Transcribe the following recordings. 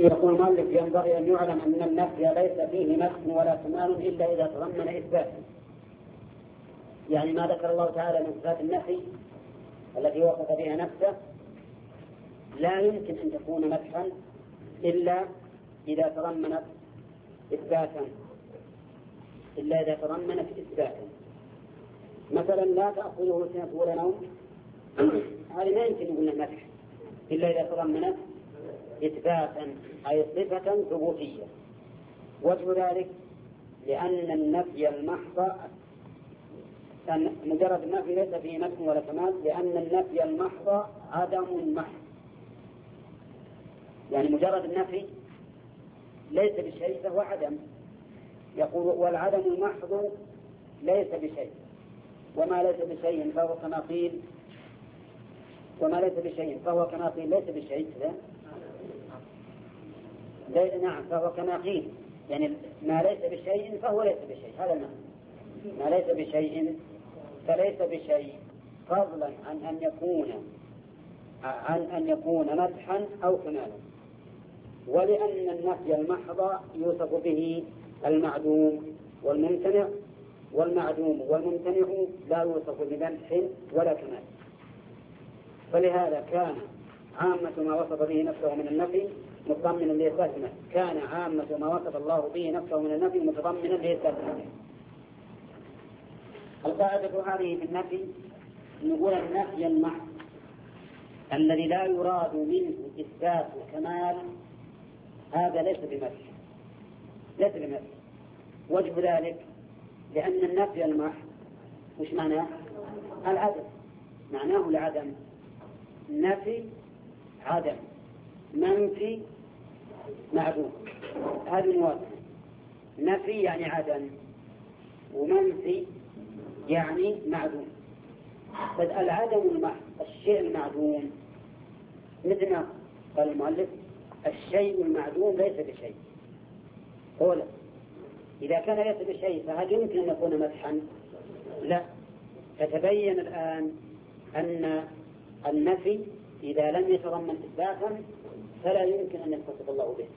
يقول المؤلف ينبغي أن يعلم أن النفي ليس فيه مدح ولا كمال إلا إذا تضمن إثبات. يعني ما ذكر الله تعالى من صفات النفي التي وصف بها نفسه لا يمكن أن تكون مدحا إلا إذا تضمنت إثباتا، مثلا لا تأخذه سنة ولا نوم، هذه ما يمكن يقول مدح إلا إذا تضمنت إثباتا أي صفة ثبوتية. وجه ذلك لأن النفي المحض مجرد النفي ليس فيه مدح ولا كمال، لأن النفي المحض عدم محض، يعني مجرد النفي ليس بشيء فهو عدم. يقول والعدم المحض ليس بشيء، وما ليس بشيء فهو كما قيل ليس بشيء. نعم فهو كما قيل، يعني ما ليس بشيء فهو ليس بشيء، هذا المعنى. ما ليس بشيء فليس بشيء، فضلا عن أن يكون مدحا أو كمالا. ولأن النفي المحض يوصف به المعدوم والممتنع، والمعدوم والممتنع لا يوصف بمدح ولا كمال. فلهذا كان عامة ما وصف به نفسه من النفي متضمنا لإثبات النفي، كان عامة ما وصف الله به نفسه من النفي متضمنا لإثبات النفي. القاعدة هذه في النفي نقول النفي المحض الذي لا يراد منه إثبات الكمال هذا ليس بمدح. وجه ذلك لأن النفي المحض وش معناه؟ العدم، معناه العدم. نفي عدم، منفي معدوم، هذه مواضع. نفي يعني عدم، ومنفي يعني معدوم. فالعدم المحض الشيء المعدوم، مثل ما قال المؤلف الشيء المعدوم ليس بشيء. قولا إذا كان ليس بشيء فهل يمكن أن يكون مدحا؟ لا. فتبين الآن أن النفي إذا لم يتضمن إثباتا فلا يمكن أن يتصف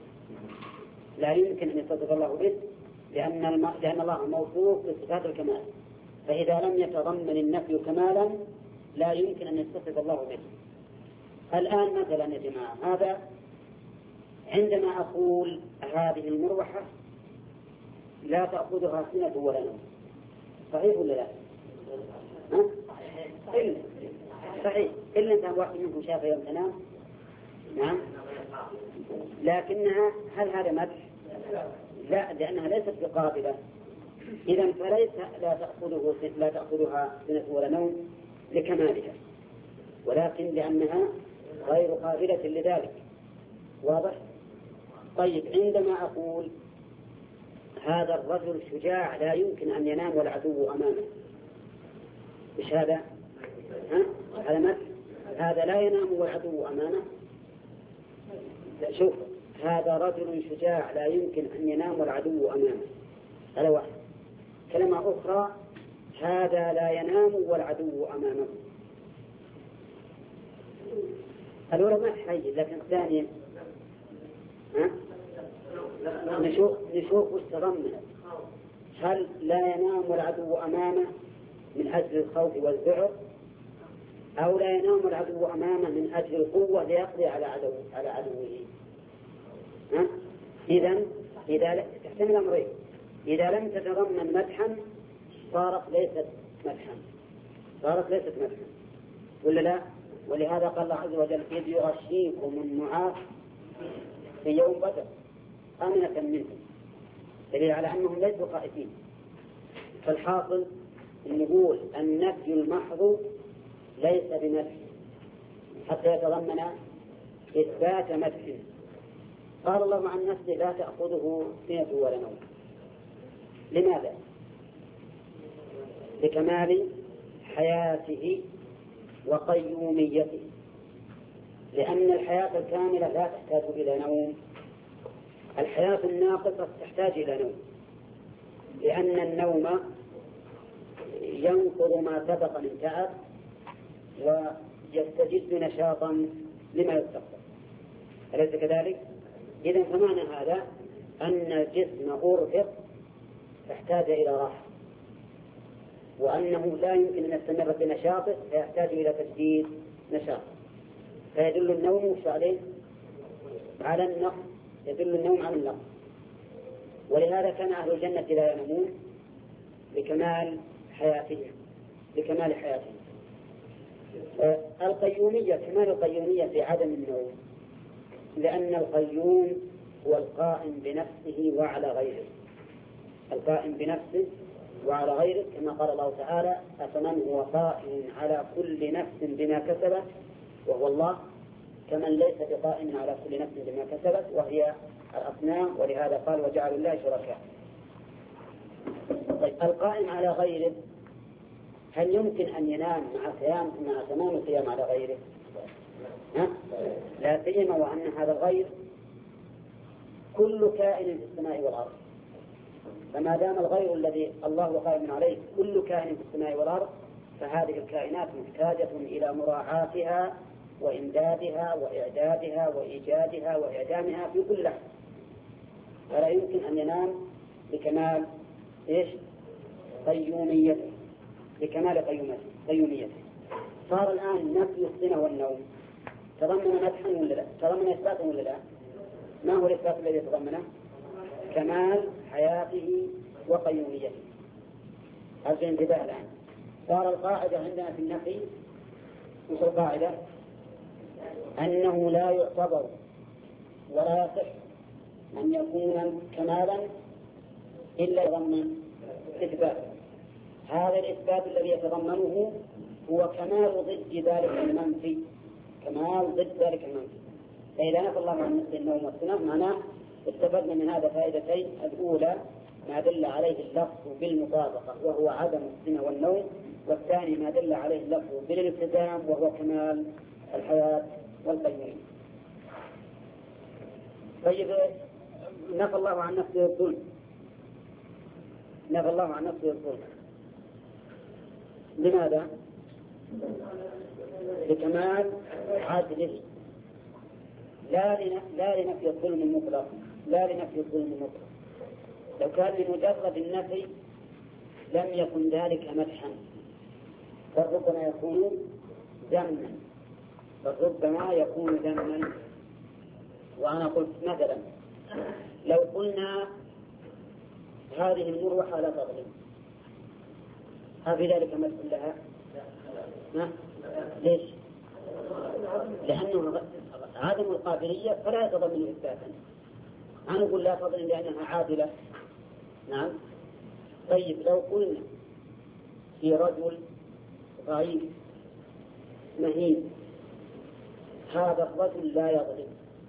الله به، لأن الله موصوف بصفات الكمال. فإذا لم يتضمن النفي كمالا لا يمكن أن يتصف الله به. الآن مثلا يا جماعة، هذا عندما أقول هذه المروحة لا تأخذها سنة ولا نوم، صحيح ولا لا؟ صحيح، إلا أنت واحد منكم شافها يوم تنام. نعم، لكنها هل هذا مدح؟ لا، لأنها ليست بقابلة. إذن فليس لا تأخذها سنة ولا نوم لكمالها، ولكن لأنها غير قابلة لذلك. واضح؟ طيب، عندما أقول هذا الرجل شجاع لا يمكن أن ينام والعدو أمامه، إيش هذا؟ هذا مدح. هذا لا ينام والعدو أمامه. لا، شوف، هذا رجل شجاع لا يمكن أن ينام والعدو أمامه، هذا واحد. كلمة أخرى، هذا لا ينام والعدو أمامه. الأولى ما تحيي، لكن الثانية نشوف وش تضمنت. هل لا ينام والعدو أمامه من أجل الخوف والذعر، أو لا ينام العدو أمامه من أجل القوة ليقضي على عدوه؟ إذا تحتمل أمرين. إذا لم تتضمن مدحا صارت ليست مدحا ولا لا؟ ولهذا قال الله عز وجل إذ يغشيكم النعاس في يوم بدر آمنة منكم، دليل على أنهم ليسوا خائفين. فالحاصل نقول النفي المحض ليس بمدح حتى يتضمن إثبات مدح. قال الله عن نفسه لا تأخذه سنة ولا نوم. لماذا؟ لكمال حياته وقيوميته، لأن الحياة الكاملة لا تحتاج إلى نوم، الحياة الناقصة تحتاج إلى نوم، لأن النوم ينقض ما سبق من تعب ويستجد نشاطا لما يستقبل. أليس كذلك؟ إذن فمعنى هذا أن الجسم أرهق فاحتاج إلى راحة، وأنه لا يمكن أن يستمر بنشاطه فيحتاج إلى تجديد نشاط. فيدل النوم على النقص، يدل النوم على النقص. ولهذا كان أهل الجنة لا ينامون لكمال حياتهم. القيومية، كمال القيومية في عدم النوم، لأن القيوم هو القائم بنفسه وعلى غيره، القائم بنفسه وعلى غيره، كما قال الله تعالى: أفمن هو قائم على كل نفس بما كسبت وهو الله، كمن ليس بقائم على كل نفس بما كسبت وهي الأصنام. ولهذا قال: وجعلوا الله شركاء. طيب، القائم على غيره هل يمكن أن ينام مع تمام القيام على غيره؟ لا سيما وأن هذا الغير كل كائن في السماء والأرض، فما دام الغير الذي الله قائم عليه كل كائن في السماء والأرض، فهذه الكائنات محتاجة إلى مراعاتها وإمدادها وإعدادها وإيجادها وإعدامها في كل لحظة، فلا يمكن أن ينام بكمال قيوميته، بكمال قيوميته. صار الآن نفي السنة والنوم تضمن مدحا ولا لا؟ تضمن إثباتا ولا لا؟ ما هو الإثبات الذي تضمنه؟ كمال حياته وقيوميته. هذا انتباه الآن. صار القاعدة عندنا في النفي، وش القاعدة؟ أنه لا يعتبر ولا يصح أن يكون كمالا إلا يضمن إثبات. هذا الإثبات الذي يتضمنه هو كمال ضد ذلك المنفي، كمال ضد ذلك المنفي. فإذا نفى الله عن نفس النوم والسنة معناه استفدنا من هذا فائدتين: الأولى ما دل عليه اللفظ بالمطابقة وهو عدم السنة والنوم، والثاني ما دل عليه اللفظ بالالتزام وهو كمال الحياة والقيومية. طيب، نفى الله عن نفسه الظلم، نفى الله عن نفسه الظلم، لماذا؟ لكمال عدله، لا لنفي الظلم المطلق، لا لنفي الظلم المطلق. لو كان لمجرد النفي لم يكن ذلك مدحا، بل ربما يكون ذما، وأنا قلت مثلا لو قلنا هذه المروحة لا تظلم، هل في ذلك مدح لها؟ ليش؟ لأنه عدم القابلية فلا يتضمن إثباتا. أنا أقول لا تظلم لأنها عادلة. نعم. طيب، لو قلنا في رجل ضعيف مهين هذا الرجل لا يظلم،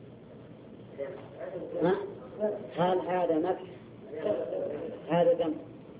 هل هذا مدح؟ هذا ذم.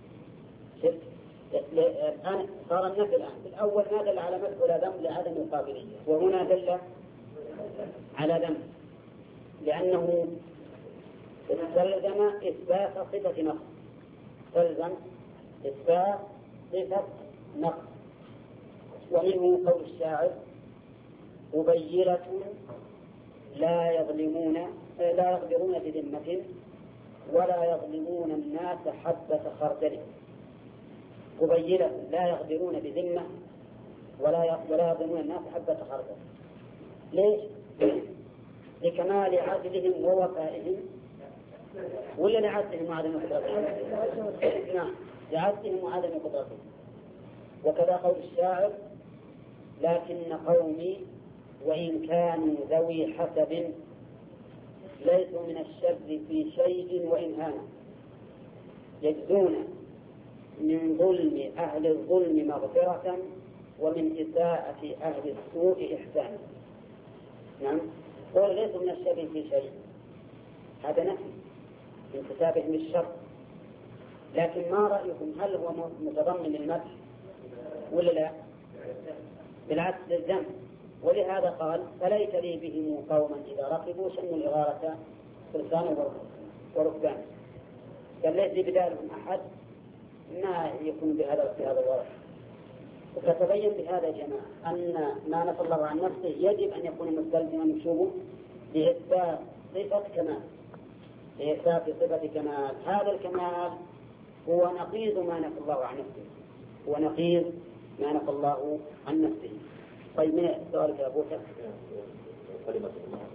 الآن صار النفي الآن في الأول ما دل على مدح ولا ذم لعدم القابلية، وهنا دل على ذم لأنه استلزم إثبات صفة نقص، استلزم إثبات صفة نقص. ومنه قول الشاعر: مبيرة لا يغدرون بذمة ولا يظلمون الناس حبة خردل. مبيرة لا يغدرون بذمة ولا يظلمون الناس حبة خردل. ليش؟ لكمال عدلهم ووفائهم، ولا لعدلهم وعدم قدرتهم؟ نعم، لعدلهم وعدم قدرتهم. وكذا قول الشاعر: لكن قومي وإن كانوا ذوي حسب ليسوا من الشر في شيء وإن هانوا، يجزون من ظلم أهل الظلم مغفرة ومن إساءة أهل السوء إحسانا. نعم، قول ليسوا من الشر في شيء، هذا نفي انتسابهم للشر. لكن ما رأيكم، هل هو متضمن للمدح ولا لا؟ بالعكس للذنب. ولهذا قال: فليس لي بهم قوما إذا ركبوا شنوا الإغارة فرسانا وركبانا. قال ليس لي بدالهم أحد ما يكون بهذا الوضع. وتتبين بهذا يا جماعة أن ما نفى الله عن نفسه يجب أن يكون مستلزما شبه بإثبات صفة كمال، لإثبات صفة كمال. هذا الكمال هو نقيض ما نفى الله عن نفسه، هو نقيض ما نفى الله عن نفسه. طيب من سؤالك يا أبو بكر؟ كلمة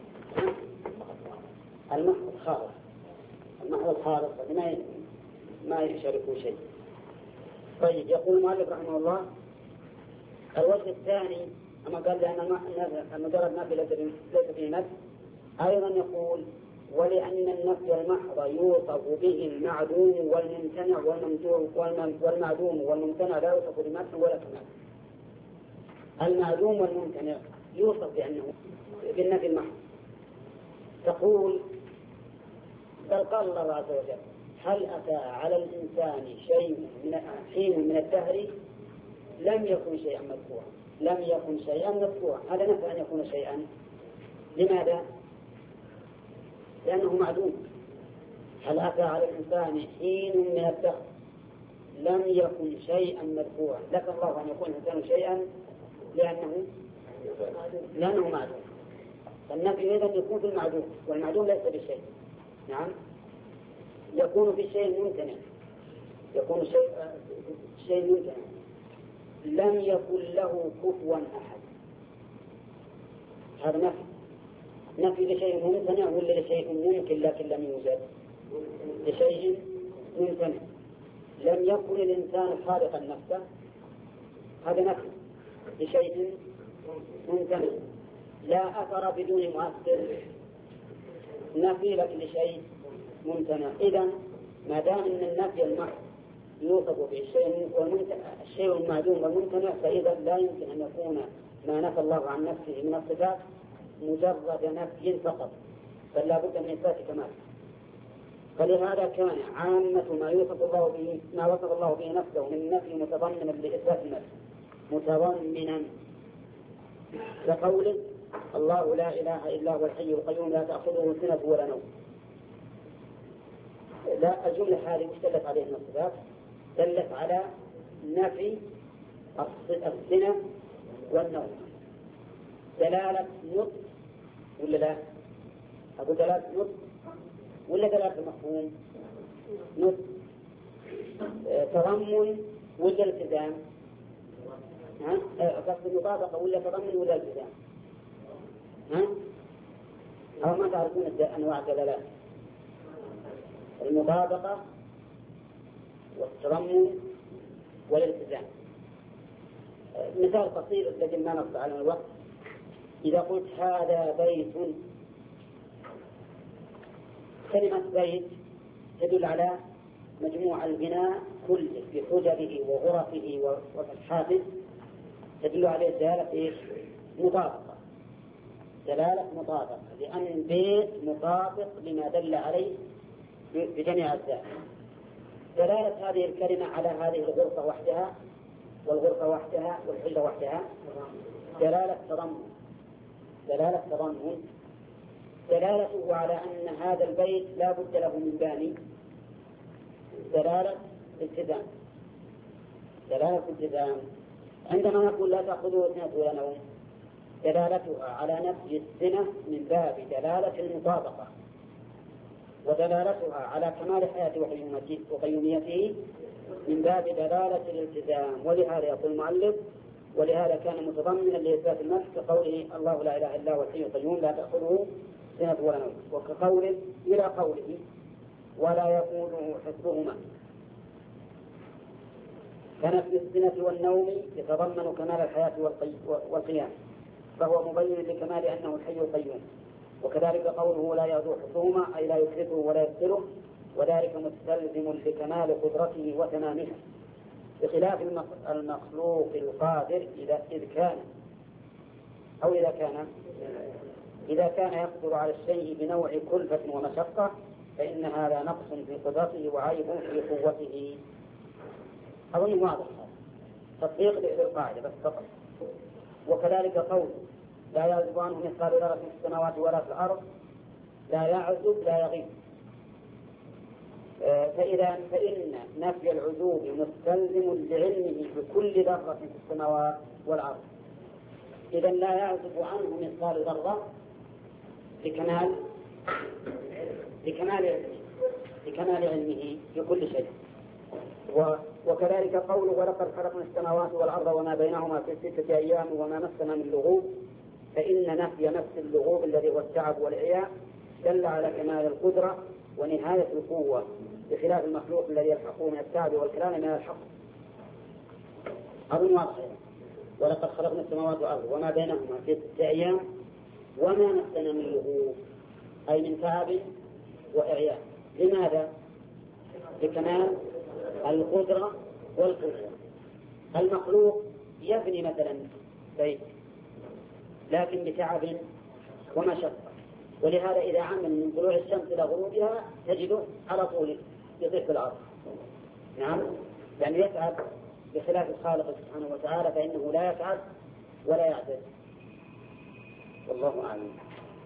المحض الخالص، المحض الخالص ما يشاركه شيء. طيب يقول المؤلف رحمه الله: الوجه الثاني أما قال لأن مجرد نفي ليس فيه نفي، أيضا يقول: ولأن النفي المحض يوصف به المعدوم والممتنع والمعدوم والممتنع لا يوصف بمدح ولا كمال. المعدوم والممتنع يوصف بأنه بالنفي المحض. تقول: بل قال الله عز وجل: هل أتى على الإنسان حين من الدهر لم يكن شيئا مذكورا. لم يكن شيئا مذكورا، هذا نفي أن يكون شيئا. لماذا؟ لأنه معدوم. هل أتى على الإنسان حين من الدهر لم يكن شيئا مذكورا، لك الله أن يكون الإنسان شيئا لأنه معدوم. فالنفي إذن يكون في المعدوم، والمعدوم ليس بشيء. نعم، يكون في شيء ممتنع، يكون شيء ممتنع لم يكن له كفوا أحد. هذا نفي لشيء ممتنع ولا لشيء ممكن لكن لم يوجد؟ لشيء ممتنع. لم يكن الإنسان خالقا نفسه، هذا نفي لشيء ممتنع. لا أثر بدون مؤثر، نفي لك لشيء ممتنع. إذن ما دام أن النفي المحض يوصف الشيء المعدوم والممتنع، فإذا لا يمكن أن يكون ما نفى الله عن نفسه من الصفات مجرد نفي فقط، بل لا بد من إثبات كمال. فلهذا كان عامة ما وصف الله به نفسه من النفي متضمنا لإثبات النفي، متضمنا كقوله: الله لا إله إلا هو الحي القيوم لا تأخذه سنة ولا نوم. لا، الجملة هذه مش دلت عليه من الصفات؟ دلت على نفي السنة والنوم. دلالة نطق ولا لا؟ أقول دلالة نطق ولا دلالة مفهوم؟ نطق. تضمن ولا التزام؟ قصد المطابقة ولا تضمن ولا التزام؟ أو ما تعرفون أنواع الدلالات؟ المطابقة والتضمن والالتزام. مثال قصير الذي ما نص على الوقت: إذا قلت هذا بيت، كلمة بيت تدل على مجموع البناء كله بحجره وغرفه وفتحاته، تدل عليه دلالة مطابقة، دلالة مطابقة، لأن البيت مطابق لما دل عليه بجميع أجزائه. دلالة هذه الكلمة على هذه الغرفة وحدها والغرفة وحدها والحجرة وحدها دلالة تضمن. دلالة تضمن دلالته على أن هذا البيت لا بد له من باني دلالة التزام. دلالة التزام عندما نقول لا تأخذه سنة ولا نوم، دلالتها على نفي السنة من باب دلالة المطابقة، ودلالتها على كمال حياته وقيوميته من باب دلالة الالتزام. ولهذا يقول المؤلف: ولهذا كان متضمنا لإثبات النفس كقوله: الله لا إله إلا هو الحي القيوم لا تأخذه سنة ولا نوم، وكقوله إلى قوله: ولا يقوله حفظهما. فنفي السنة والنوم يتضمن كمال الحياة والقيام، فهو مبين لكمال أنه الحي القيوم. وكذلك قوله: لا يعدو حفظهما أي لا يفرطه ولا يفتره، وذلك مستلزم لكمال قدرته وتمامها، بخلاف المخلوق القادر إذا كان يقدر على الشيء بنوع كلفة ومشقة، فإن هذا نقص في قدرته وعيب في قوته. أظن واضح تطبيق للقاعدة بس فقط. وكذلك قول: لا يعزب عنه مثقال ذرة في السماوات ولا في الأرض، لا يعزب لا يغيب. فإن نفي العزوب مستلزم لعلمه بكل ذرة في السماوات والأرض، إذا لا يعزب عنه مثقال ذرة لكمال لكمال علمه في كل شيء. وكذلك قوله ولقد خلقنا السماوات والأرض وما بينهما في 6 أيام وما مسنا من لغوب، فإن نفي نفس اللغوب الذي هو التعب والعياء دل على كمال القدرة ونهاية القوة، بخلاف المخلوق الذي يلحقه من التعب والكلام من الحق. أظن واضح. ولقد خلقنا السماوات والأرض وما بينهما في 6 أيام وما مسنا من لغوب، أي من تعب وإعياء. لماذا؟ لكمال القدرة والقوة. المخلوق يبني مثلا بيت لكن بتعب ومشقة، ولهذا إذا عمل من طلوع الشمس إلى غروبها تجده على طول يطير في الأرض. نعم، يعني يتعب، بخلاف الخالق سبحانه وتعالى فإنه لا يتعب ولا يعجز. والله أعلم.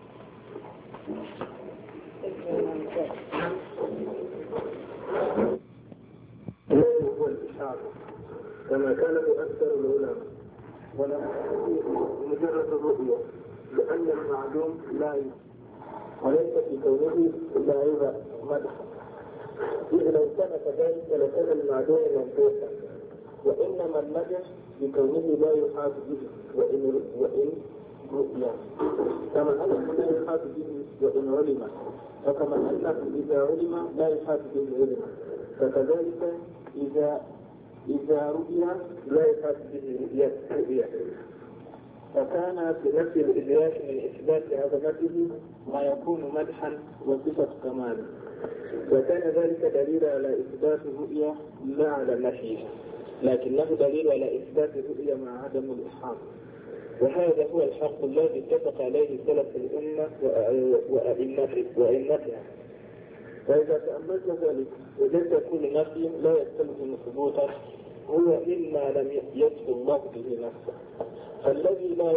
هو الإشعار كما كان أكثر العلماء، ولم مجرد الرؤية، لأن المعلوم لا وليس في كونه إلا عيب مدح، إذ لو كان كذلك لكان المعلوم منطوقا، وإنما المدح بكونه لا يحاط به وإن رؤيا، كما أنه لا يحاط به وإن علم، وكما أنه إذا علم لا يحاط به العلم، فكذلك إذا رؤي لا يحاط به رؤيا. فكان في نفس الإدراك من إثبات عظمته ما يكون مدحا وصفة كمال، وكان ذلك دليل على إثبات الرؤيا لا على نفيه، لكنه دليل على إثبات الرؤيا مع عدم الإحاطة. وهذا هو الحق الذي اتفق عليه سلف الأمة وأئمتها. وإذا تأملت ذلك وجدت كل نفي لا يستلزم ثبوتا هو إما لم يصف الله به نفسه، فالذين لا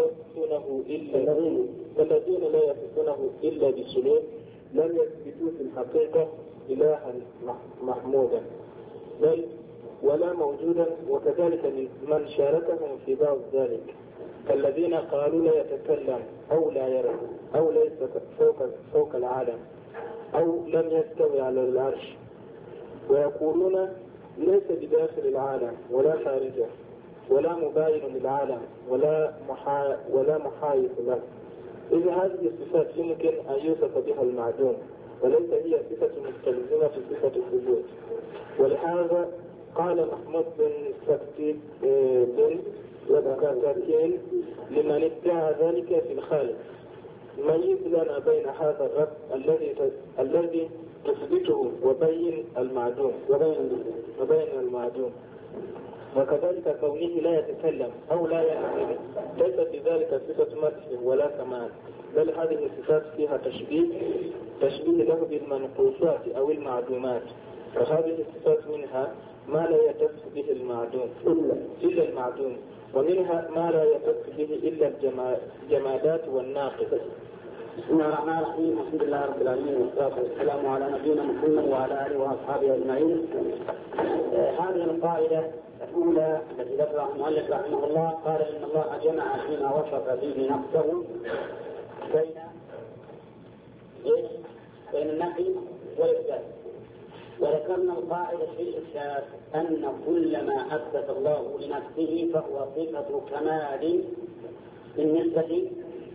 يصفونه إلا بسلوك لم يثبتوا في الحقيقة إلها محمودا بل ولا موجودا، وكذلك من شاركهم في بعض ذلك، فالذين قالوا لا يتكلم أو لا يرى أو ليس فوق العالم أو لم يستوي على العرش، ويقولون ليس بداخل العالم ولا خارجه ولا مباين للعالم ولا محايث له، إذ هذه الصفات يمكن أن يوصف بها المعدوم وليس هي صفة مستلزمة في صفة الثبوت. ولهذا قال محمود بن سكتين وكاتين لمن ادعى ذلك في الخالق: ميز لنا بين هذا الرب الذي تثبته وبين المعدوم وكذلك كونه لا يتكلم أو لا يعمل ليس في ذلك صفة مدح ولا كمال، بل هذه الصفات فيها تشبيه له بالمنقوصات أو المعدومات، وهذه الصفات منها ما لا يتصف به المعدوم إلا المعدوم، ومنها ما لا يتصف به إلا الجمادات والناقص. بسم الله الرحمن الرحيم. الحمد لله رب العالمين والصلاة والسلام على نبينا محمد وعلى آله وأصحابه أجمعين. هذه القاعدة الأولى التي ذكرها المؤلف رحمه الله، قال إن الله جمع فيما وصف فيه نفسه بين النفي والإثبات. وذكرنا القاعدة في الإثبات أن كل ما أثبت الله لنفسه فهو صفة كمال بالنسبة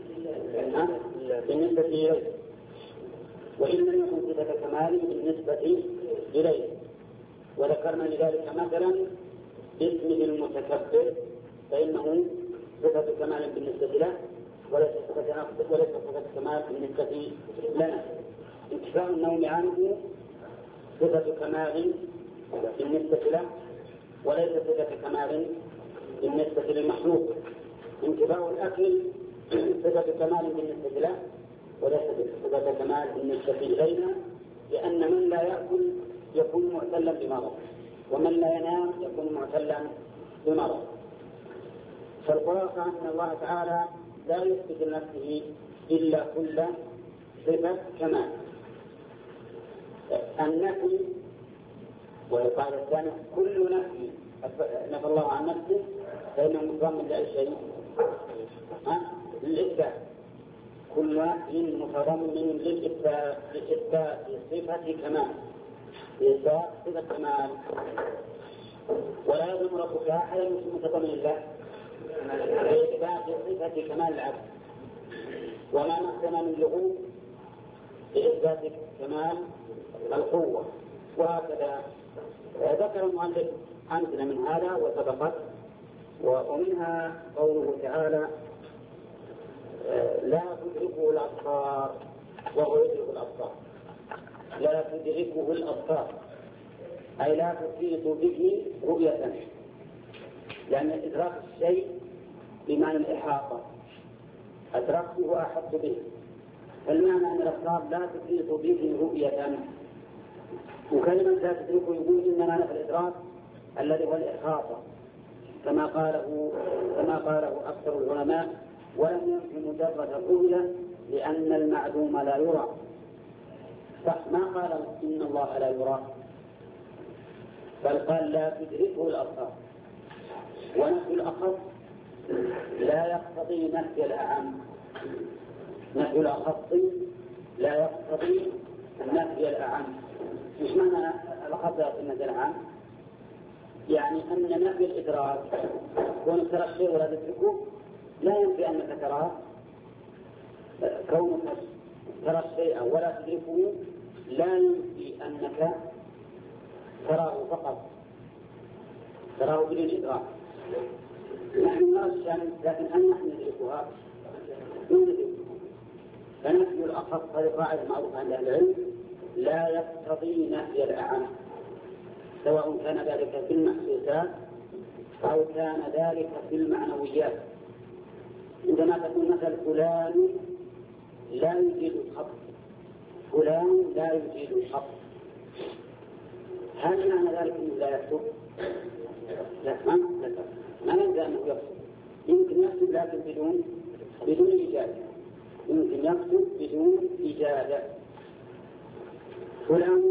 إليه، وإن لم يكن صفة كمال بالنسبة إليه. وذكرنا لذلك مثلا باسمه المتكبر، فإنه صفة كمال بالنسبة له وليس صفة كمال بالنسبة لنا. انتفاء النوم عنه صفة كمال بالنسبة له وليس صفة كمال بالنسبة للمخلوق. انتفاء الأكل صفة كمال بالنسبة له وليس صفة كمال بالنسبة إلينا، لأن من لا يأكل يكون معتلا بمرض، ومن لا ينام يكون معتلا بمرض. فالخلاصة أن الله تعالى لا يثبت لنفسه إلا كل صفة كمال. النفي والقاعدة الثانية كل نفي نفى الله عن نفسه فإنه مضمن لأي شيء للإثبات. كل واحد متضمن لإثبات صفة كمال، لإثبات صفة كمال، ولا يلزم ربك أحدا متضمن له لإثبات صفة كمال العبد، وما نحسن من لغو لإثبات كمال القوة، وهكذا. ذكر المؤلف أمثلة من هذا وسبقت، ومنها قوله تعالى: لا تدركه الأبصار وهو يدرك الأبصار. لا تدركه الأبصار أي لا تحيط به رؤية، لأن إدراك الشيء بمعنى الإحاطة، أدركته وأحط به، فالمعنى أن الأبصار لا تحيط به رؤية. وكلمة لا تدركه يقول إن معنى الإدراك الذي هو الإحاطة، كما قاله أكثر العلماء: ولم يمكن مجرد الرؤية لأن المعدوم لا يرى. فما قال إن الله لا يرى، بل قال لا تدركه الأبصار. ونفي الأخص لا يقتضي نفي الأعم، نفي الأخص لا يقتضي نفي الأعم. مش معنى الأخص يقتضي نفي الأعم؟ يعني أن نفي الإدراك كونك ترى الشيء ولا تدركه لا ينفي أنك تراه، كونك ترى الشيء ولا تدركه لا ينفي أنك تراه فقط، تراه بدون إدراك. نحن نرى الشمس لكن هل نحن ندركها؟ ندركها. فنفي الأخص هذه قاعدة معروفة عند أهل العلم لا يقتضي نفي الأعم، سواء كان ذلك في المحسوسات أو كان ذلك في المعنويات. عندما تقول مثل فلان لا يجيد الخط، فلان لا يجيد الخط، هل معنى ذلك أنه لا يكتب؟ لا، ما يلزم أنه يكتب. يمكن يكتب لكن بدون إجازة، يمكن يكتب بدون إجازة. فلان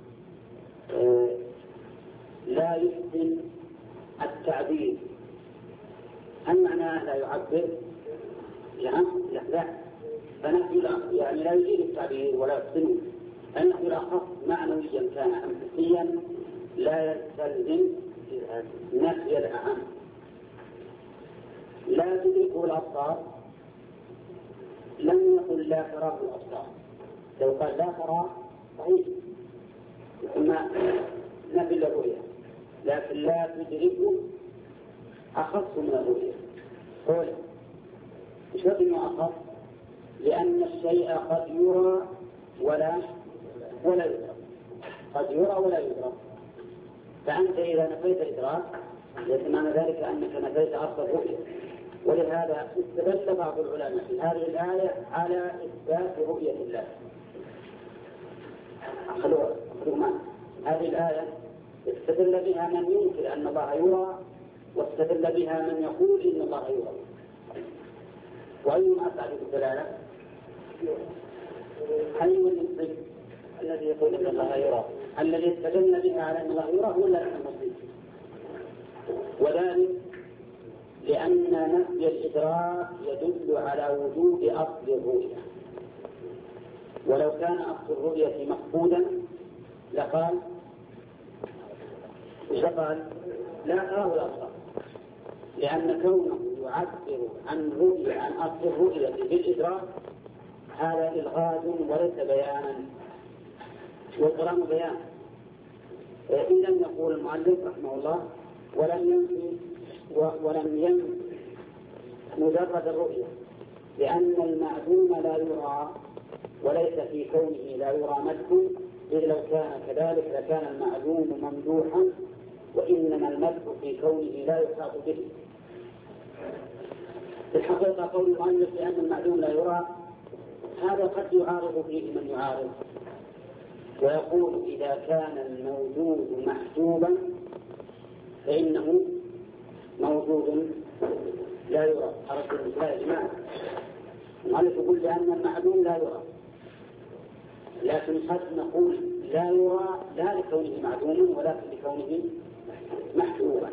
لا يحسن التعبير، هل معناه لا يعبر؟ لا. فنحن يعني لا يجيد التعبير ولا يحسنه. النحو الأخص معنويا كان أم حسيا لا يستلزم نفي الأعم. لا تدركه الأبصار لم يقل لا تراه الأبصار، لو قال لا ترى صحيح ثم نفي الرؤية، لكن لا تدركه أخص من الرؤية. قول مش انه أخص؟ لأن الشيء قد يرى ولا يدرك، قد يرى ولا يدرك. فأنت إذا نفيت الإدراك ليس معنى ذلك أنك نفيت أصل الرؤية. ولهذا استدل بعض العلماء في هذه الآية على إثبات رؤية الله. هذه الآية استدل بها من ينكر أن الله يرى، واستدل بها من يقول إن الله يرى. وأيما أسعد الدلالة؟ هل المسلم الذي يقول إن الله يرى الذي استدل بها على أن الله يرى ولا المسلم؟ وذلك لأن نفي الإدراك يدل على وجود أصل الرؤية، ولو كان أصل الرؤية مفقودا لقال لا أراه الأبصار، لأن كونه يعبر عن رؤية عن أصل الرؤية بالإدراك هذا إلغاز وليس بيانا، والقرآن بيان. إن لم يقول المؤلف رحمه الله ولم ينفي مجرد الرؤية، لأن المعدوم لا يرى، وليس في كونه لا يرى مدح، إذ لو كان كذلك لكان المعدوم ممدوحا، وإنما المدح في كونه لا يحاط به. في الحقيقة قول المؤلف لأن المعدوم لا يرى هذا قد يعارض فيه من يعارض، ويقول إذا كان الموجود محجوبا فإنه موجود لا يرى. أردت لا يا جماعة، المؤلف يقول لأن المعدوم لا يرى، لكن قد نقول لا يرى لا لكونه معدوما ولكن لكونه محجوبا.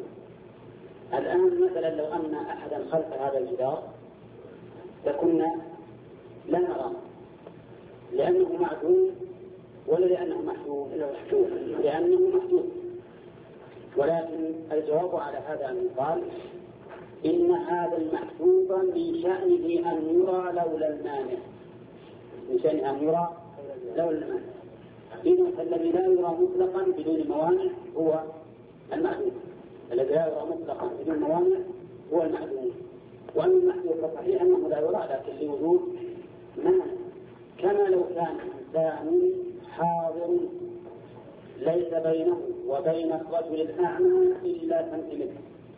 الآن مثلا لو أن أحدا خلف هذا الجدار لكنا لا نرى، لأنه معدوم ولا لأنه محدود؟ لأنه محدود. ولكن الجواب على هذا أن يقال إن هذا المحدود من شأنه أن يرى لولا المانع، من شأنه أن يرى لولا المانع. إذن فالذي لا يرى مطلقا بدون موانع هو المعدوم، الذي لا يرى مطلقا بدون موانع هو المعدوم. وأما المحدود فصحيح أنه لا يرى لكن لوجود مانع، كما لو كان إنسان حاضر ليس بينه وبين الرجل الأعمى إلا سنتيمتر،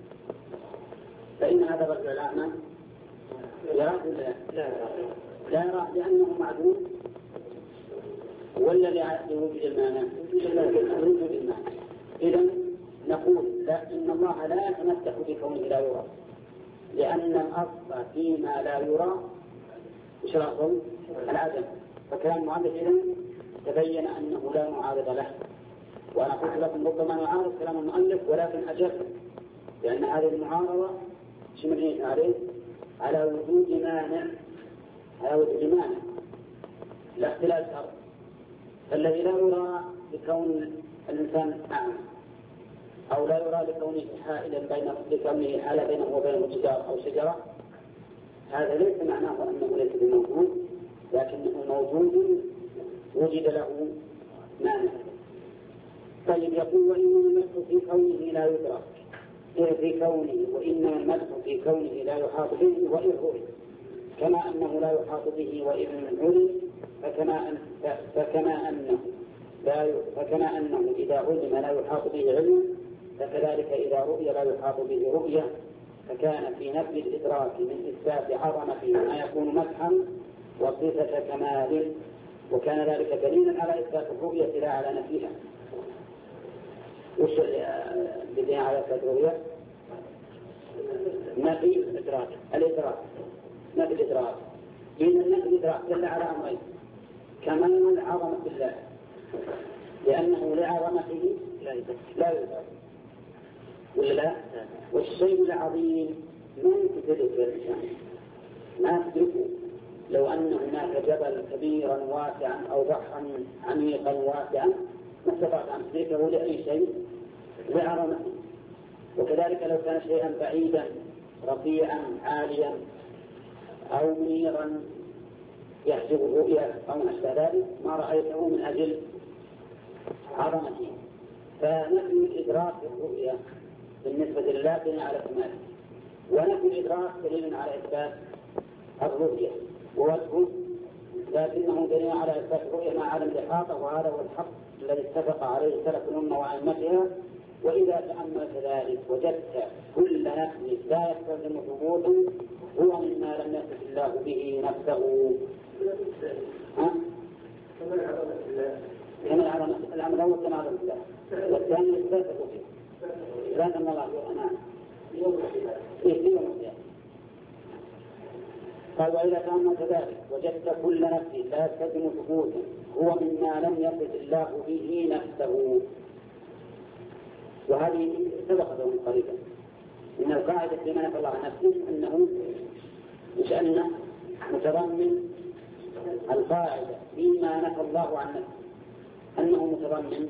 فإن هذا الرجل الأعمى يراه ولا لا يراه لأنه معدوم، ولا لوجود المانع؟ لوجود المانع. إذن نقول لا، إن الله لا يتمسك بكونه لا يرى، لأن الأصل فيما لا يرى إشراق العدم. فكلام المؤلف إذن تبين أنه لا معارض له. وأنا قلت لكم ربما نعارض كلام المؤلف ولكن أجل، لأن هذه المعارضة شملية عليه على وجود مانع، على وجود مانع لا اختلاف الأرض. فالذي لا يرى لكون الإنسان أعمى، أو لا يرى لكونه حال بينه وبين جدار أو شجرة، هذا ليس معناه أنه ليس بموجود، لكنه موجود وجد له مانع. طيب يقول وإنما المدح في كونه لا يدرك، في كونه، وإنما المدح في كونه لا يحاط به وإن عرف، كما أنه لا يحاط به وإن عرف، فكما أنه إذا علم لا يحاط به علم، فكذلك إذا رؤي لا يحاط به رؤية. فكان في نفي الإدراك من إثبات عظمته ما يكون مدحا وصفة كمال، وكان ذلك دليلا على إثبات الرؤية لا على نفيها. وش الدليل على إثبات الرؤية؟ نفي الإدراك، نفي الإدراك. إن نفي الإدراك دل على أمرين: كمال عظمة الله، لأنه لعظمته لا يدرك، ولا لا؟ والشيء العظيم ما يدرك الإنسان، ما تدركه. لو أن هناك جبل كبيرا واسعا أو بحرا عميقا واسعا ما استطعت أن تدركه لأي شيء لعظمته. وكذلك لو كان شيئا بعيدا رفيعا عاليا أو منيرا يحجب الرؤيا أو ما أشبه ذلك ما رأيته من أجل عظمته. فنفي الإدراك الرؤيا بالنسبة لله دليل على كماله، ونفي الإدراك دليل على إثبات الرؤيا ووجهه، لكنه دليل على إثبات الرؤيا مع عدم الإحاطة، وهذا هو الحق الذي اتفق عليه سلف الأمة وأئمتها. وإذا تأملت ذلك وجدت كل نفس لا يستلزم ثبوتا هو مما لم يصف الله به نفسه. كما العمل الأول كما عظم الله، والثاني إثبات الرؤيا، إثبات أن الله أنا يوم القيامة. قال وإذا تأملت ذلك وجدت كل نفس لا يستلزم ثبوتا هو مما لم يصف الله به نفسه. وهذه سبقت من قريبا إن القاعدة فيما نفى الله عن نفسه أنه بشأنه متضمن القاعدة فيما نفى الله عن نفسه أنه متضمن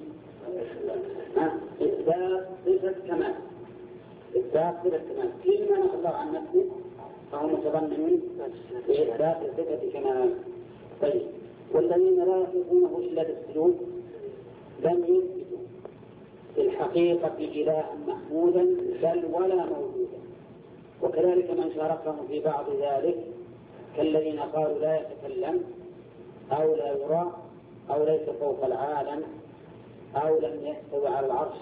إثبات صفة كمال، إثبات صفة كمال فيما نفى الله عن نفسه فهو متضمن إثبات صفة كمال. طيب والذين لا يصفونه إلا بالسلوك لم يثبتوا في الحقيقة إله محمودا بل ولا موجودا. وكذلك من شاركهم في بعض ذلك كالذين قالوا لا يتكلم أو لا يرى أو ليس فوق العالم أو لم يستوي على العرش،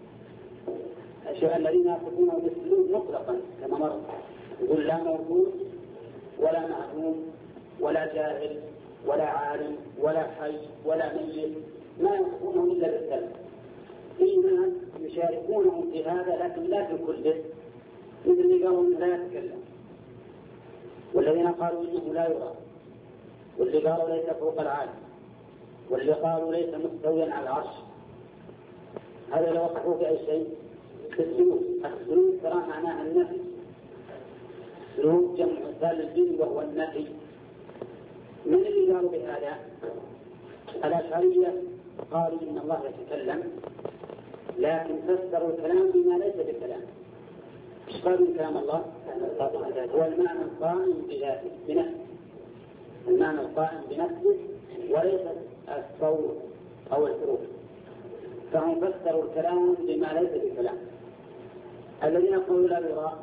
الذين يصفونه بالسلوك مطلقا كما مر، يقول لا موجود ولا معلوم ولا جاهل ولا عالم ولا حي ولا ميت، ما يصفونه إلا بالسلب. فيما يشاركونهم في هذا لكن لا في كله، مثل اللي قالوا لا يتكلم، والذين قالوا إنه لا يرى، واللي قالوا ليس فوق العالم، واللي قالوا ليس مستويا على العرش. هذا لو وقعوا في أي شيء في السلوك. السلوك ترى معناها النفي، سلوك جمع مثال الجن وهو النفي. من اللي قالوا بهذا؟ الأشعرية قالوا إن الله يتكلم، لكن فسروا الكلام بما ليس بكلام. ايش قالوا كلام الله؟ هو المعنى القائم بذاته بنفسه، المعنى القائم بنفسه وليس الصوت أو الحروف، فهم فسروا الكلام بما ليس بكلام. الذين يقولون لا يرى،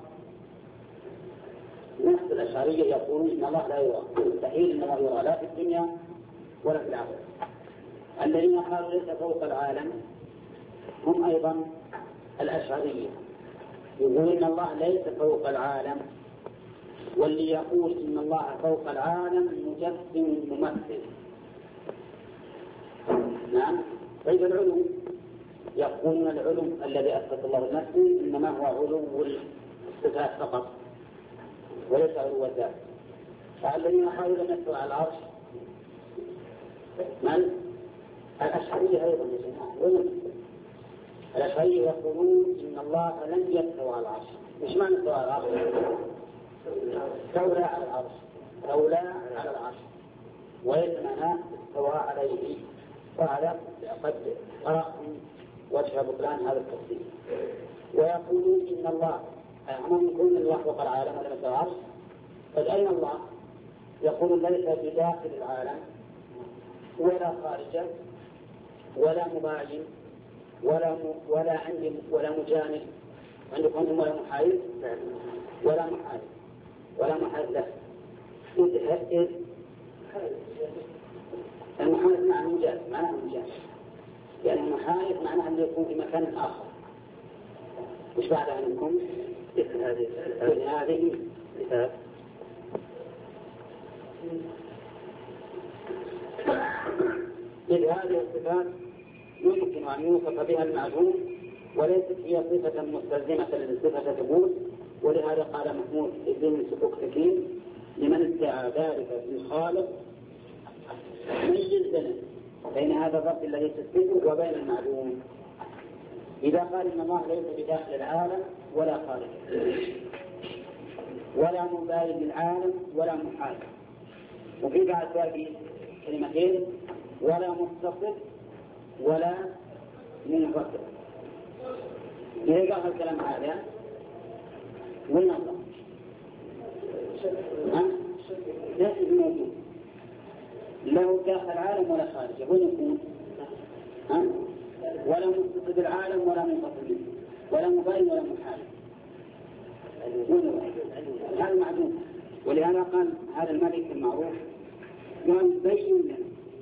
نفس الأشعرية يقولون إن الله لا يرى، مستحيل إن الله يرى لا في الدنيا ولا في الآخرة. الذين قالوا ليس فوق العالم هم أيضا الأشعرية، يقول إن الله ليس فوق العالم، واللي يقول إن الله فوق العالم مجسم ممثل. نعم. طيب العلو، يقولون العلو الذي أثبت الله لنفسه إنما هو علو الصفات فقط وليس علو الذات. فالذين قالوا لم يستوى على العرش من؟ الأشعرية أيضا يا جماعة. الأشعرية يقولون إن الله لم يستوى على العرش. مش معنى استوى على العرش؟ استولى على العرش، استولى على العرش، وليس معناه استوى عليه. وهذا قد قرأتم وجه بطلان هذا التفسير. ويقولون إن الله هم يقولون الله فوق العالم ولم يستوى العرش. قد أين الله؟ يقول ليس بداخل العالم ولا خارجه ولا مباين ولا عندي ولا مجانب. عندكم أنتم ولا محايد ولا محايد له. المحايد معناه مجانب، معناه مجانب، يعني المحايد معناه أن يكون في مكان آخر. مش بعد عنكم هذه إذ هذه الصفات يمكن أن يوصف بها المعلوم وليست هي صفة مستلزمة للصفة ثبوت. ولهذا قال محمود بن سبكتكين لمن ادعى ذلك في الخالق ميز بين هذا الرب الذي تثبته وبين المعلوم. إذا قال إن الله ليس بداخل العالم ولا خارجه ولا مباين للعالم ولا محال، وفي بعد باقي كلمتين ولا متصف ولا منفصل. إذا قال الكلام هذا قلنا الله ليس موجود له داخل العالم ولا خارجه، وين يكون؟ ولا متصف بالعالم ولا منفصل منه ولا مباين ولا محال. هذا معلوم. ولهذا قال هذا الملك المعروف قال بين لنا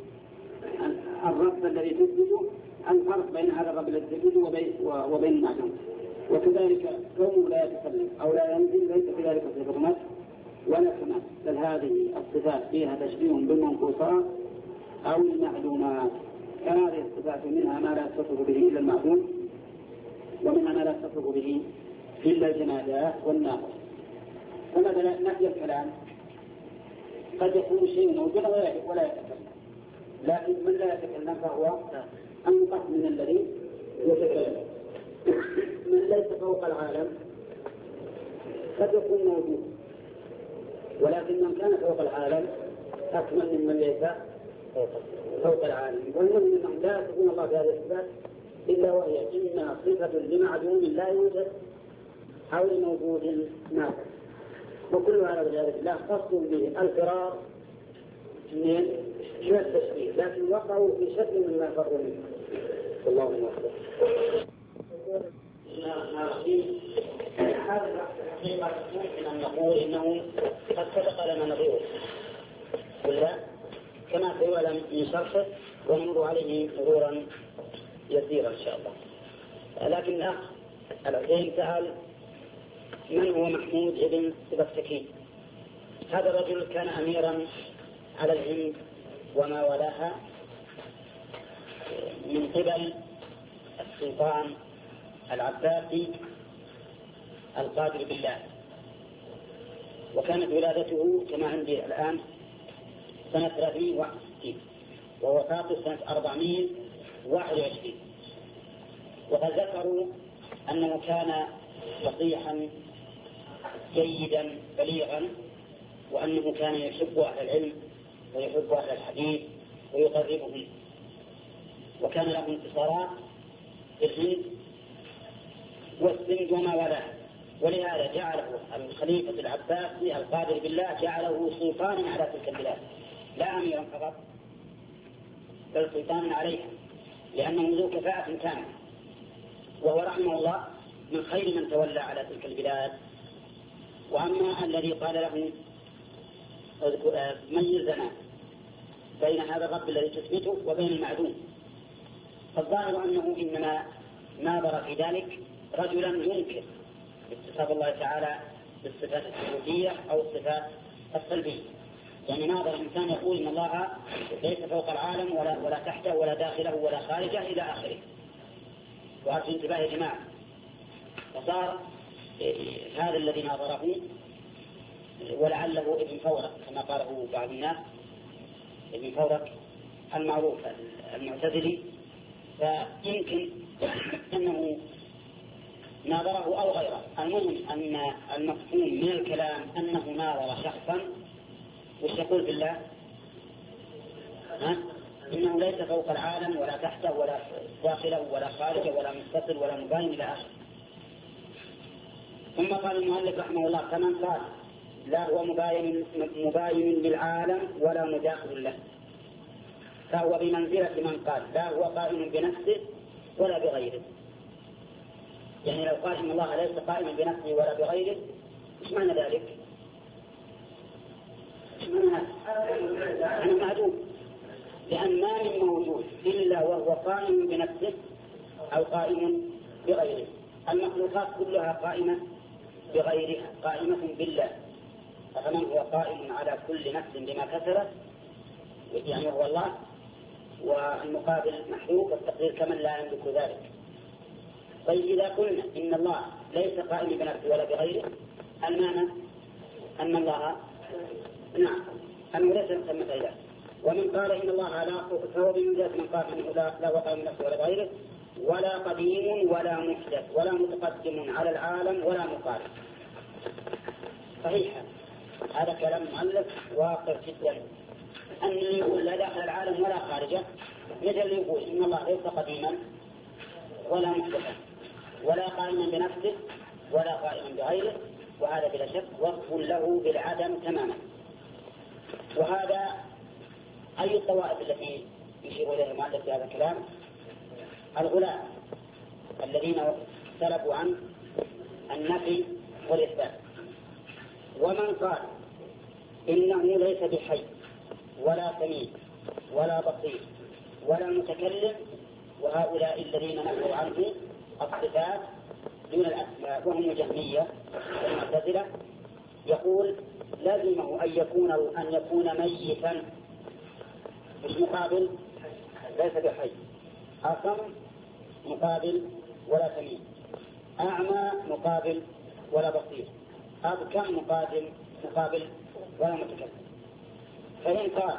الرب الذي تثبته الفرق بين هذا الرب الذي تثبته وبين المعلوم. وكذلك كونه لا يتكلم أو لا ينزل ليس كذلك صفة مدح ولا كمال، بل هذه الصفات فيها تشبيه بالمنقوصات أو المعلومات. هذه الصفات منها ما لا يتصف به إلا المعلوم، ومنها ما لا يتصف به إلا الجمادات والناقص. فمثلا نفي الكلام قد يكون شيء موجود ولا يتكلم، لكن من لا يتكلم فهو أنقص من الذي يتكلم. من ليس فوق العالم قد يكون موجود، ولكن من كان فوق العالم أكمل من ليس فوق العالم. والمهم أنه لا تكون الله بهذه الصفات إلا وهي إما صفة لمعلوم لا يوجد أو لموجود ناقص، وكل هذا بجانب الله خاص به الفرار من التشبيه، لكن وقعوا في شكل من ما فروا منه. والله أكبر. هذا الحقيقة ممكن أن نقول إنه قد سبق لنا نظيره ولا كما سيعلم من شرحه ونمر عليه مرورا يسيرا إن شاء الله. لكن الأخ الحسين سأل من هو محمود بن سبكتكين. هذا الرجل كان أميرا على الهند وما ولاها من قبل السلطان العباسي القادر بالله، وكانت ولادته كما عندي الآن سنة 361 ووفاته سنة 421. وقد ذكروا أنه كان فصيحا جيدا بليغا، وأنه كان يحب أهل العلم ويحب أهل الحديث ويقربهم، وكان له انتصارات في الهند والسند وما والاه، ولهذا جعله الخليفة العباسي القادر بالله جعله سلطانا على تلك البلاد، لا أميرا فقط بل سلطانا عليها، لأنه ذو كفاءة كاملة، وهو رحمه الله من خير من تولى على تلك البلاد. وأما الذي قال له ميزنا بين هذا الرب الذي تثبته وبين المعدوم، فالظاهر أنه إنما ناظر في ذلك رجلا ينكر اتصاف الله تعالى بالصفات الثبوتية أو الصفات السلبية، يعني ناظر إنسان يقول إن الله ليس فوق العالم ولا تحته ولا داخله ولا خارجه إلى آخره. وهذا انتباه يا جماعة، فصار هذا الذي ناظره ولعله ابن فورك كما قاله بعض الناس، ابن فورك المعروف المعتزلي، فيمكن أنه ناظره أو غيره. المهم أن المفهوم من الكلام أنه ناظر شخصا وش يقول بالله إنه ليس فوق العالم ولا تحته ولا داخله ولا خارجه ولا متصل ولا مباين إلى آخره. ثم قال المؤلف رحمه الله كمن قال لا هو مباين للعالم ولا مداخل له، فهو بمنزلة من قال لا هو قائم بنفسه ولا بغيره. يعني لو قال إن الله ليس قائما بنفسه ولا بغيره، إيش معنى ذلك؟ إيش معنى هذا؟ أنا معدوم، لأن ما من موجود إلا وهو قائم بنفسه أو قائم بغيره. المخلوقات كلها قائمة بغيرها، قائمة بالله، فمن هو قائم على كل نفس بما كسبت يعني هو الله، والمقابل محذوف والتقدير كمن لا يملك ذلك. طيب إذا قلنا إن الله ليس قائم بنفسه ولا بغيره، المعنى أن الله نعم أنه ليس ثمة إله. ومن قال إن الله لا، فهو بمنزلة من قال أنه لا هو قائم بنفسه ولا بغيره، ولا قديم ولا محدث ولا متقدم على العالم ولا مقارب. صحيح، هذا كلام مؤلف واقع جدا. أن يقول لا داخل العالم ولا خارجه، مثل اللي يقول إن الله ليس قديما ولا محدثا ولا قائما بنفسه ولا قائما بغيره، وهذا بلا شك وصف له بالعدم تماما. وهذا أي الطوائف التي يشير إليها المؤلف في هذا الكلام؟ الغلاة الذين سلبوا عن النفي والإثبات. ومن قال إنه ليس بحي ولا سميع ولا بصير ولا متكلم، وهؤلاء الذين نفوا عنه الصفات دون الأسماء وهم الجهمية والمعتزلة، يقول لازمه أن يكون ميتا، مش مقابل ليس بحي، أصم مقابل ولا سميع، أعمى مقابل ولا بصير، أبكم مقابل ولا متكلم. فإن قال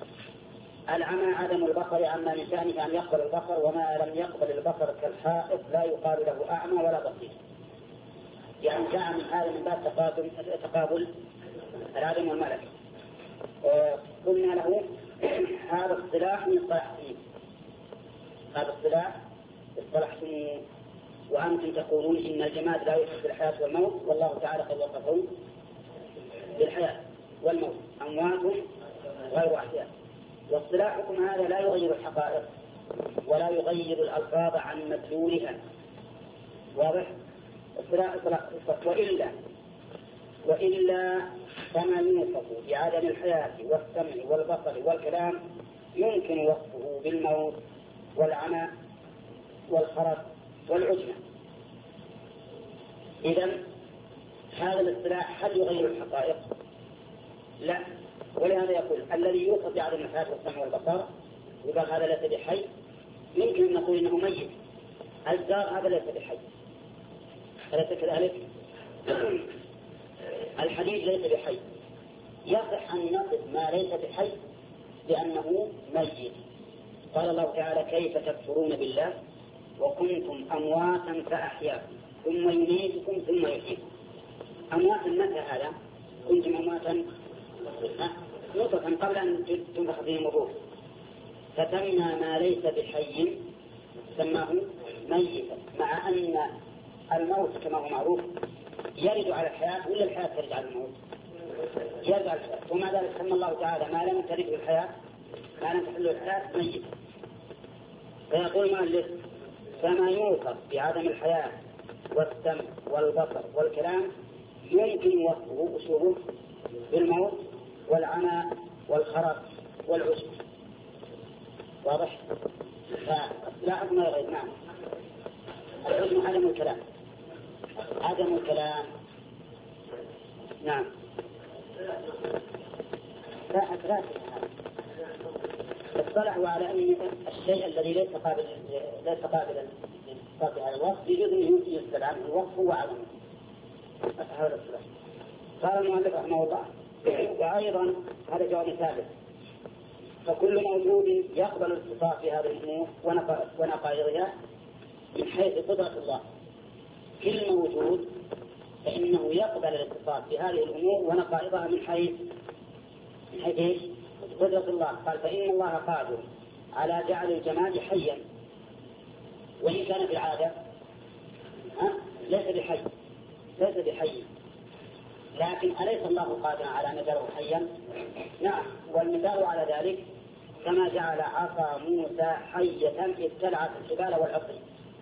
العمى عدم البصر عما لسانه أن يقبل البصر، وما لم يقبل البصر كالحائط لا يقال له أعمى ولا بصير، يعني جاء من هذا من باب تقابل العدم والملك. قلنا له هذا الصلاح من صلاحكم، هذا الصلاح اصطلحتم، وأنتم تقولون إن الجماد لا يحس بالحياة والموت، والله تعالى قد وصفه بالحياة والموت، أموات غير أحياء. واصطلاحكم هذا لا يغير الحقائق ولا يغير الألفاظ عن مدلولها، واضح؟ وإلا كما يوصف بعدم الحياة والسمع والبصر والكلام يمكن وصفه بالموت والعمى والخرف والعجمة. إذن هذا الاصطلاح هل يغير الحقائق؟ لا. ولهذا يقول الذي يوصف بعدم الحياة والسمع والبصر يقال هذا ليس بحي، يمكن أن نقول إنه ميت. الزار هذا ليس بحي، أليس كذلك؟ الحديد ليس بحي، يصح أن نصف ما ليس بحي لأنه ميت. قال الله تعالى كيف تكفرون بالله وكنتم أمواتا فأحياكم ثم يميتكم ثم يحييكم. أمواتا متى هذا؟ كنتم أمواتا نطفا قبل أن تنفخ فيه الروح، فسمى ما ليس بحي سماه ميتا، مع أن الموت كما هو معروف يرد على الحياة ولا الحياة ترد على الموت؟ يرد على الحياة، ومع ذلك سمى الله تعالى ما لم ترد الحياة ما لم تحل الحياة ميتا. فيقول مؤلف فما يوصف بعدم الحياة والسمع والبصر والكلام يمكن وصفه أصوله بالموت والعمى والخرق والعسر. واضح؟ لا حكم ولا غير. نعم، الحكم عدم الكلام، عدم الكلام. نعم، لا حكرات. اصطلحوا على أن الشيء الذي ليس قابلا للصفات على الوصف يجوز أن يسأل عنه الوصف هو عدمه. هذا الصلاح قال المؤلف رحمه الله. وأيضا هذا جواب ثابت، فكل موجود يقبل الاتصاف بهذه الأمور ونقائضها من حيث قدرة الله. كل موجود فإنه يقبل الاتصاف بهذه الأمور ونقائضها من حيث إيش؟ قدرة الله. قال فإن الله قادر على جعل الجماد حيا وإن كان في العادة ليس بحي، لكن أليس الله قادرا على أن يجعله حيا؟ نعم، والمثال على ذلك كما جعل عصا موسى حية ابتلعت الجبال والعصي.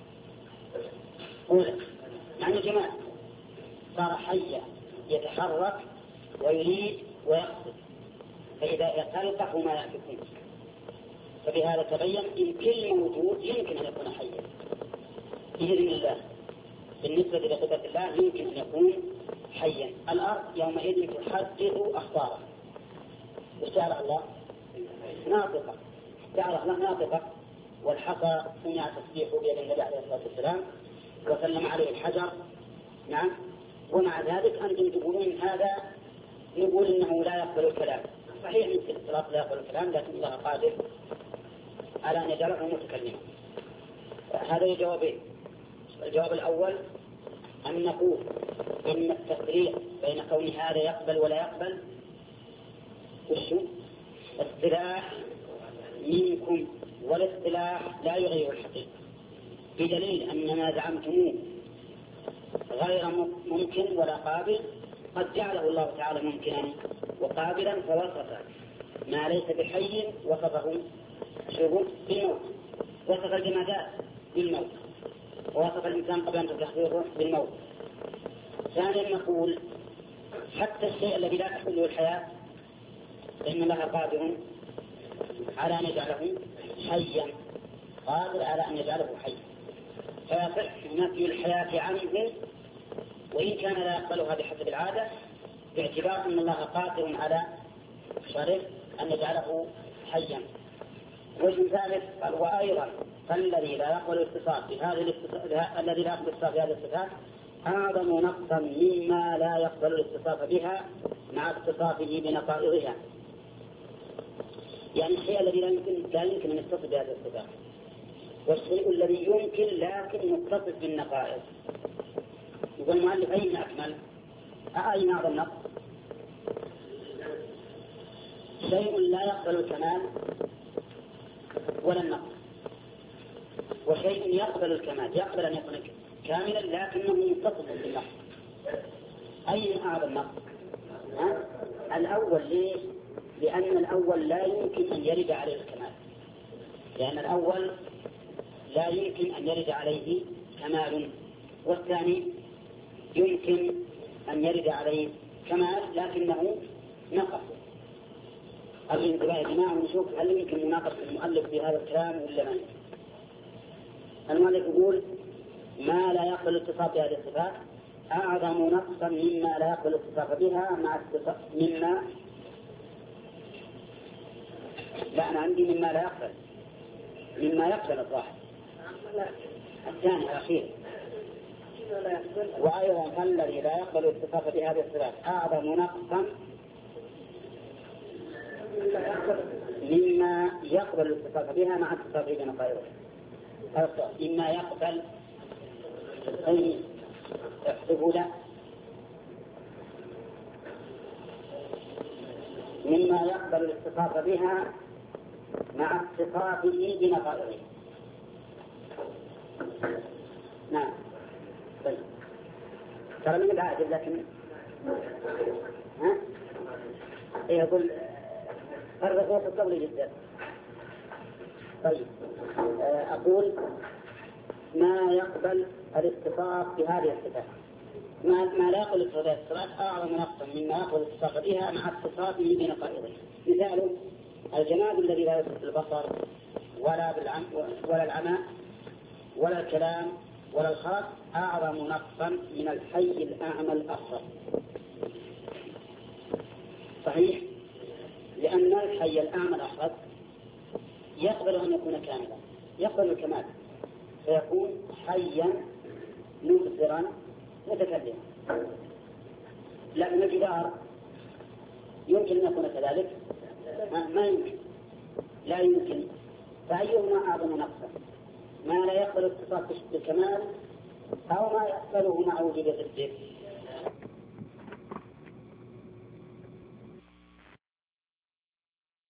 يعني جماد صار حيا يتحرك ويريد ويقصد، فإذا تلقف ما يأفكون. فبهذا تبين إن كل موجود يمكن أن يكون حيا بإذن الله. بالنسبة لقدرة الله يمكن أن يكون حيا. الأرض يومئذ تحدث أخبارها، وجعل الله ناطقة، جعل الله ناطقة، والحصى سمع تسبيح بيد النبي عليه الصلاة والسلام وسلم عليه الحجر. نعم، ومع ذلك أنتم تقولون هذا، نقول إنه لا يقبل الكلام. صحيح مثل الصلاة لا يقبل الكلام، لكن الله قادر على أن يجعله متكلما. هذا جوابين. الجواب الأول أن نقول إن التفريق بين كون هذا يقبل ولا يقبل وشو اصطلاح منكم، والاصطلاح لا يغير الحقيقة، بدليل أن ما زعمتموه غير ممكن ولا قابل قد جعله الله تعالى ممكنا وقابلا، فوصف ما ليس بحي وصفه بالموت، وصف الجمادات بالموت، ووصف الإنسان قبل أن تفتح الروح بالموت. ثانيا نقول حتى الشيء الذي لا تحله الحياة فإن الله قادر على أن يجعله حيا، قادر على أن يجعله حيا، فيصح نفي الحياة عنه وإن كان لا يقبلها بحسب العادة، باعتبار أن الله قادر على شرط أن يجعله حيا. وجه ثالث قال وأيضا فالذي لا يقبل الاتصاف الذي لا يقبل الاتصاف بهذه الصفات أعظم نقصا مما لا يقبل الاتصاف بها مع اتصافه بنقائضها. يعني الشيء الذي لا يمكن أن يتصف بهذه الصفات، والشيء الذي يمكن لكن متصف بالنقائض. يقول المؤلف أين أكمل؟ أين أعظم نقص؟ شيء لا يقبل الكمال ولا النقص، وشيء يقبل الكمال، يقبل أن يكون كاملا لكنه متصف بالنقص. أين أعظم نقص؟ الأول. ليش؟ لأن الأول لا يمكن أن يرد عليه الكمال، لأن الأول لا يمكن أن يرد عليه كمال، والثاني يمكن أن يرد عليه كمال لكنه نقص. الانتباه يا جماعة ونشوف هل يمكن مناقشة المؤلف بهذا الكلام ولا لا. المؤلف يقول ما لا يقبل الاتصاف بهذه الصفات أعظم نقصا مما لا يقبل الاتصاف بها مع اتصاف مما لا، أنا عندي مما لا يقبل، مما يقبل الظاهر الثاني الأخير. وأيضا فالذي لا يقبل الاتصاف بهذه الصفات أعظم نقصا مما يقبل الاتصاف بها مع اتصافه بنقائضها. مما يقبل أي احسبوا له مما يقبل الاتصاف بها مع اتصافه بنظائره. نعم. طيب ترى من العادل لكن يقول فرق في القبل جدا. طيب أقول ما يقبل الاتصاف بهذه الصفات، ما لا يقبل الصفات أعظم نقصا مما يقبل الاتصاف بها مع اتصافه بنظائره. مثاله الجماد الذي لا يصف البصر ولا العمى ولا الكلام ولا الخاص أعظم نقصا من الحي الأعمى الأصغر. صحيح، لأن الحي الأعمى الأصغر يقبل أن يكون كاملا، يقبل الكمال، فيكون حيا مبصرا متكلما. لكن الجدار يمكن أن يكون كذلك؟ ما يمكن، لا يمكن. فأيهما أعظم نقصا؟ ما لا يقبل اتصاف بالكمال أو ما يقبله مع وجود ضده؟